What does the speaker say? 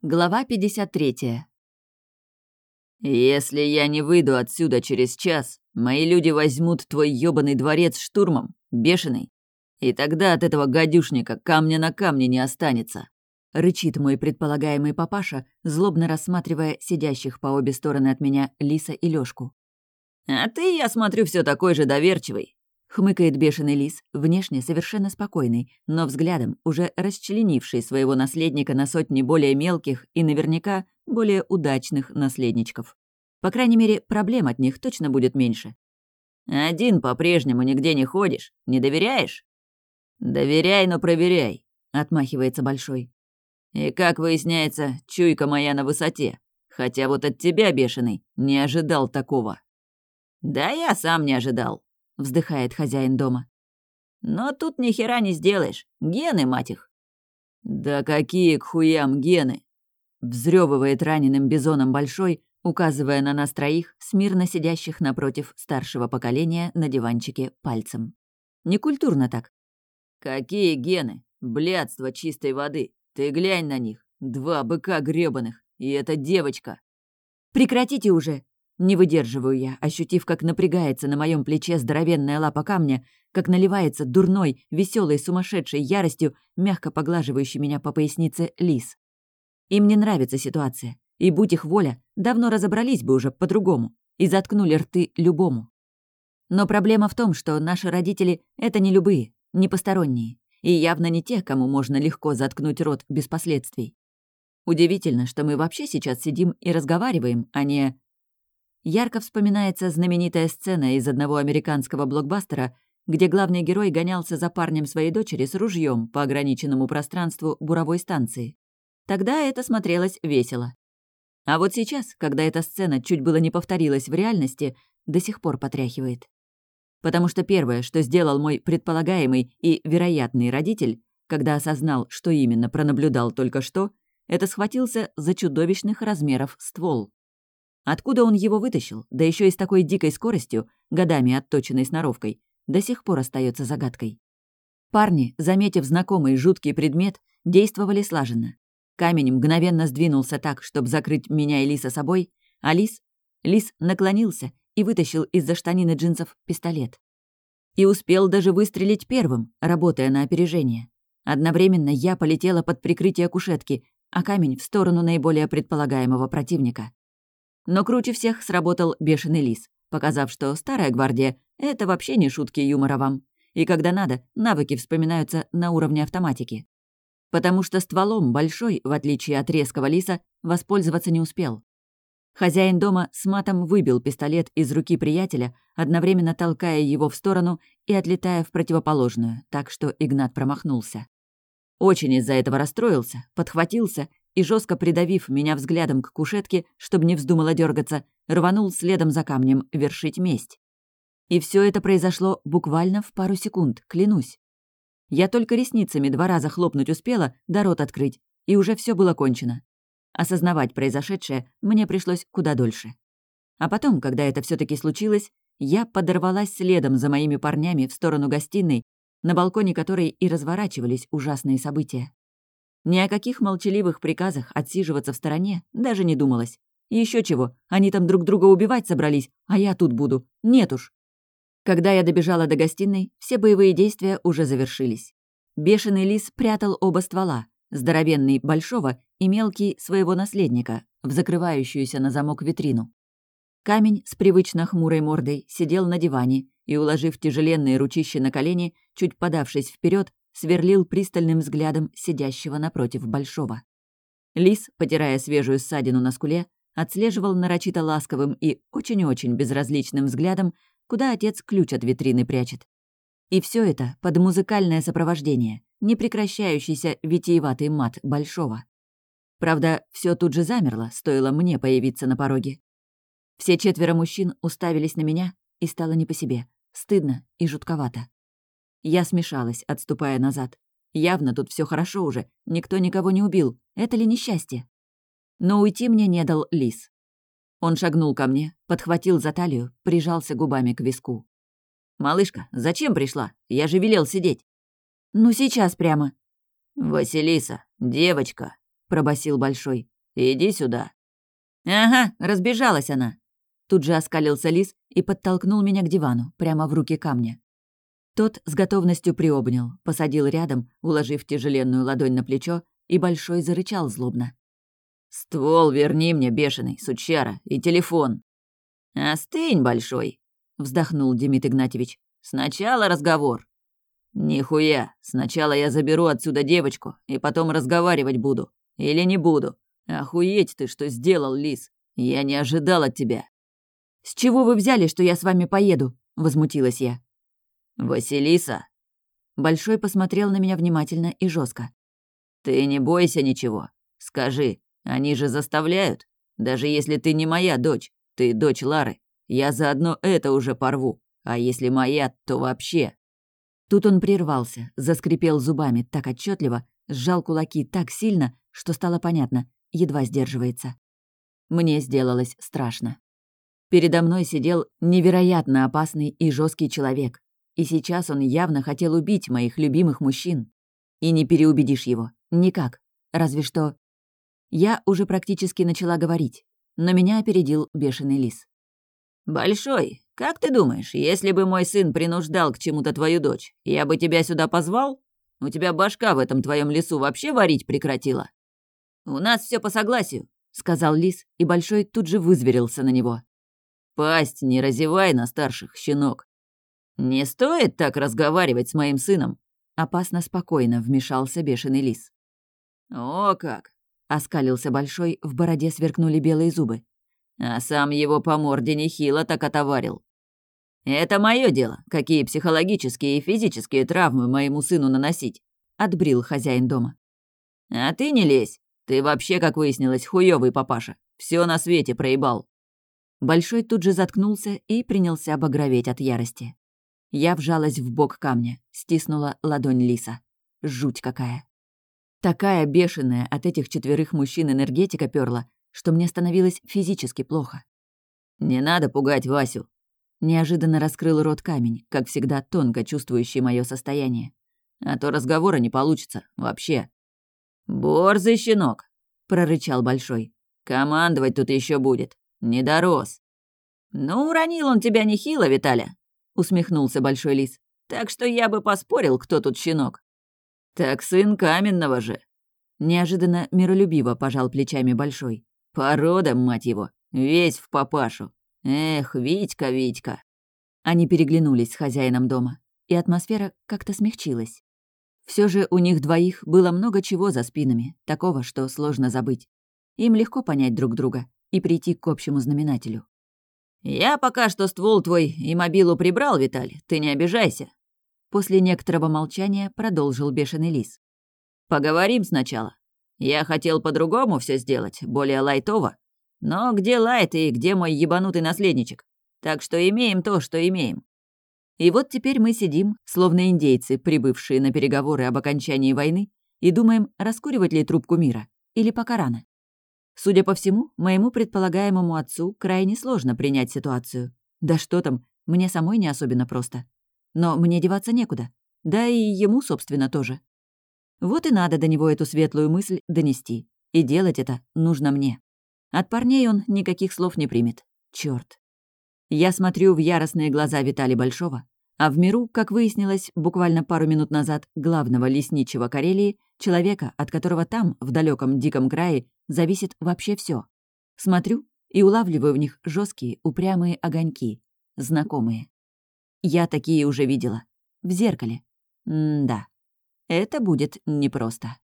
Глава 53. «Если я не выйду отсюда через час, мои люди возьмут твой ёбаный дворец штурмом, бешеный, и тогда от этого гадюшника камня на камне не останется», — рычит мой предполагаемый папаша, злобно рассматривая сидящих по обе стороны от меня Лиса и Лёшку. «А ты, я смотрю, все такой же доверчивый», — хмыкает бешеный лис, внешне совершенно спокойный, но взглядом уже расчленивший своего наследника на сотни более мелких и наверняка более удачных наследничков. По крайней мере, проблем от них точно будет меньше. «Один по-прежнему нигде не ходишь, не доверяешь?» «Доверяй, но проверяй», — отмахивается Большой. «И, как выясняется, чуйка моя на высоте, хотя вот от тебя, бешеный, не ожидал такого». «Да я сам не ожидал», — вздыхает хозяин дома. «Но тут ни хера не сделаешь. Гены, мать их». «Да какие к хуям гены?» — взрёвывает раненым бизоном Большой, указывая на нас троих, смирно сидящих напротив старшего поколения на диванчике пальцем. Некультурно так. «Какие гены? Блядство чистой воды. Ты глянь на них. Два быка грёбаных. И эта девочка». «Прекратите уже!» Не выдерживаю я, ощутив, как напрягается на моем плече здоровенная лапа камня, как наливается дурной, веселой, сумасшедшей яростью, мягко поглаживающий меня по пояснице лис. Им не нравится ситуация, и, будь их воля, давно разобрались бы уже по-другому и заткнули рты любому. Но проблема в том, что наши родители — это не любые, не посторонние, и явно не те, кому можно легко заткнуть рот без последствий. Удивительно, что мы вообще сейчас сидим и разговариваем, а не... Ярко вспоминается знаменитая сцена из одного американского блокбастера, где главный герой гонялся за парнем своей дочери с ружьем по ограниченному пространству буровой станции. Тогда это смотрелось весело. А вот сейчас, когда эта сцена чуть было не повторилась в реальности, до сих пор потряхивает. Потому что первое, что сделал мой предполагаемый и вероятный родитель, когда осознал, что именно пронаблюдал только что, это схватился за чудовищных размеров ствол. Откуда он его вытащил, да еще и с такой дикой скоростью, годами отточенной сноровкой, до сих пор остается загадкой. Парни, заметив знакомый жуткий предмет, действовали слаженно. Камень мгновенно сдвинулся так, чтобы закрыть меня и Лиса собой, а Лис наклонился и вытащил из-за штанины джинсов пистолет. И успел даже выстрелить первым, работая на опережение. Одновременно я полетела под прикрытие кушетки, а камень — в сторону наиболее предполагаемого противника. Но круче всех сработал бешеный лис, показав, что старая гвардия — это вообще не шутки юмора вам. И когда надо, навыки вспоминаются на уровне автоматики. Потому что стволом Большой, в отличие от резкого лиса, воспользоваться не успел. Хозяин дома с матом выбил пистолет из руки приятеля, одновременно толкая его в сторону и отлетая в противоположную, так что Игнат промахнулся. Очень из-за этого расстроился, подхватился и, жестко придавив меня взглядом к кушетке, чтобы не вздумала дергаться, рванул следом за камнем вершить месть. И все это произошло буквально в пару секунд, клянусь. Я только ресницами 2 раза хлопнуть успела, да рот открыть, и уже все было кончено. Осознавать произошедшее мне пришлось куда дольше. А потом, когда это все таки случилось, я подорвалась следом за моими парнями в сторону гостиной, на балконе которой и разворачивались ужасные события. Ни о каких молчаливых приказах отсиживаться в стороне даже не думалось. Еще чего, они там друг друга убивать собрались, а я тут буду. Нет уж. Когда я добежала до гостиной, все боевые действия уже завершились. Бешеный лис прятал оба ствола, здоровенный Большого и мелкий своего наследника, в закрывающуюся на замок витрину. Камень с привычно хмурой мордой сидел на диване и, уложив тяжеленные ручища на колени, чуть подавшись вперед, сверлил пристальным взглядом сидящего напротив Большого. Лис, потирая свежую ссадину на скуле, отслеживал нарочито ласковым и очень-очень безразличным взглядом, куда отец ключ от витрины прячет. И все это под музыкальное сопровождение, непрекращающийся витиеватый мат Большого. Правда, все тут же замерло, стоило мне появиться на пороге. Все 4 мужчин уставились на меня, и стало не по себе, стыдно и жутковато. Я смешалась, отступая назад. Явно тут все хорошо уже, никто никого не убил, это ли несчастье? Но уйти мне не дал лис. Он шагнул ко мне, подхватил за талию, прижался губами к виску. «Малышка, зачем пришла? Я же велел сидеть». «Ну сейчас прямо». «Василиса, девочка», — пробасил Большой. Иди сюда». «Ага, разбежалась она». Тут же оскалился лис и подтолкнул меня к дивану, прямо в руки камня. Тот с готовностью приобнял, посадил рядом, уложив тяжеленную ладонь на плечо, и Большой зарычал злобно. «Ствол верни мне, бешеный, сучара, и телефон». «Остынь, Большой», — вздохнул Демид Игнатьевич. «Сначала разговор». «Нихуя, сначала я заберу отсюда девочку, и потом разговаривать буду. Или не буду. Охуеть ты, что сделал, лис. Я не ожидал от тебя». «С чего вы взяли, что я с вами поеду?» — возмутилась я. «Василиса». Большой посмотрел на меня внимательно и жестко. «Ты не бойся ничего. Скажи, они же заставляют? Даже если ты не моя дочь, ты дочь Лары, я заодно это уже порву. А если моя, то вообще». Тут он прервался, заскрипел зубами так отчетливо, сжал кулаки так сильно, что стало понятно, едва сдерживается. Мне сделалось страшно. Передо мной сидел невероятно опасный и жесткий человек, и сейчас он явно хотел убить моих любимых мужчин. И не переубедишь его. Никак. Разве что... Я уже практически начала говорить, но меня опередил бешеный лис. «Большой, как ты думаешь, если бы мой сын принуждал к чему-то твою дочь, я бы тебя сюда позвал? У тебя башка в этом твоем лесу вообще варить прекратила?» «У нас все по согласию», — сказал лис, и Большой тут же вызверился на него. «Пасть не разевай на старших, щенок. Не стоит так разговаривать с моим сыном», — опасно спокойно вмешался бешеный лис. «О как!» — оскалился Большой, в бороде сверкнули белые зубы. «А сам его по морде нехило так отоварил. Это мое дело, какие психологические и физические травмы моему сыну наносить», — отбрил хозяин дома. «А ты не лезь. Ты вообще, как выяснилось, хуёвый папаша. Все на свете проебал». Большой тут же заткнулся и принялся багроветь от ярости. Я вжалась в бок камня, стиснула ладонь лиса. Жуть какая. Такая бешеная от этих 4 мужчин энергетика перла, что мне становилось физически плохо. «Не надо пугать Васю», — неожиданно раскрыл рот камень, как всегда тонко чувствующий мое состояние. «А то разговора не получится вообще». «Борзый щенок», — прорычал Большой. «Командовать тут еще будет. Не дорос». «Ну, уронил он тебя нехило, Виталя», — усмехнулся Большой лис. «Так что я бы поспорил, кто тут щенок». «Так сын Каменного же». Неожиданно миролюбиво пожал плечами Большой. «Порода, мать его, весь в папашу. Эх, Витька, Витька». Они переглянулись с хозяином дома, и атмосфера как-то смягчилась. Все же у них двоих было много чего за спинами, такого, что сложно забыть. Им легко понять друг друга и прийти к общему знаменателю. «Я пока что ствол твой и мобилу прибрал, Виталий, ты не обижайся». После некоторого молчания продолжил бешеный лис. «Поговорим сначала. Я хотел по-другому все сделать, более лайтово. Но где лайт и где мой ебанутый наследничек? Так что имеем то, что имеем». И вот теперь мы сидим, словно индейцы, прибывшие на переговоры об окончании войны, и думаем, раскуривать ли трубку мира, или пока рано. Судя по всему, моему предполагаемому отцу крайне сложно принять ситуацию. Да что там, мне самой не особенно просто. Но мне деваться некуда. Да и ему, собственно, тоже. Вот и надо до него эту светлую мысль донести. И делать это нужно мне. От парней он никаких слов не примет. Чёрт. Я смотрю в яростные глаза Виталия Большого, а в миру, как выяснилось буквально пару минут назад, главного лесничего Карелии, человека, от которого там, в далеком диком крае, зависит вообще все. Смотрю и улавливаю в них жесткие, упрямые огоньки, знакомые. Я такие уже видела. В зеркале. Да, это будет непросто.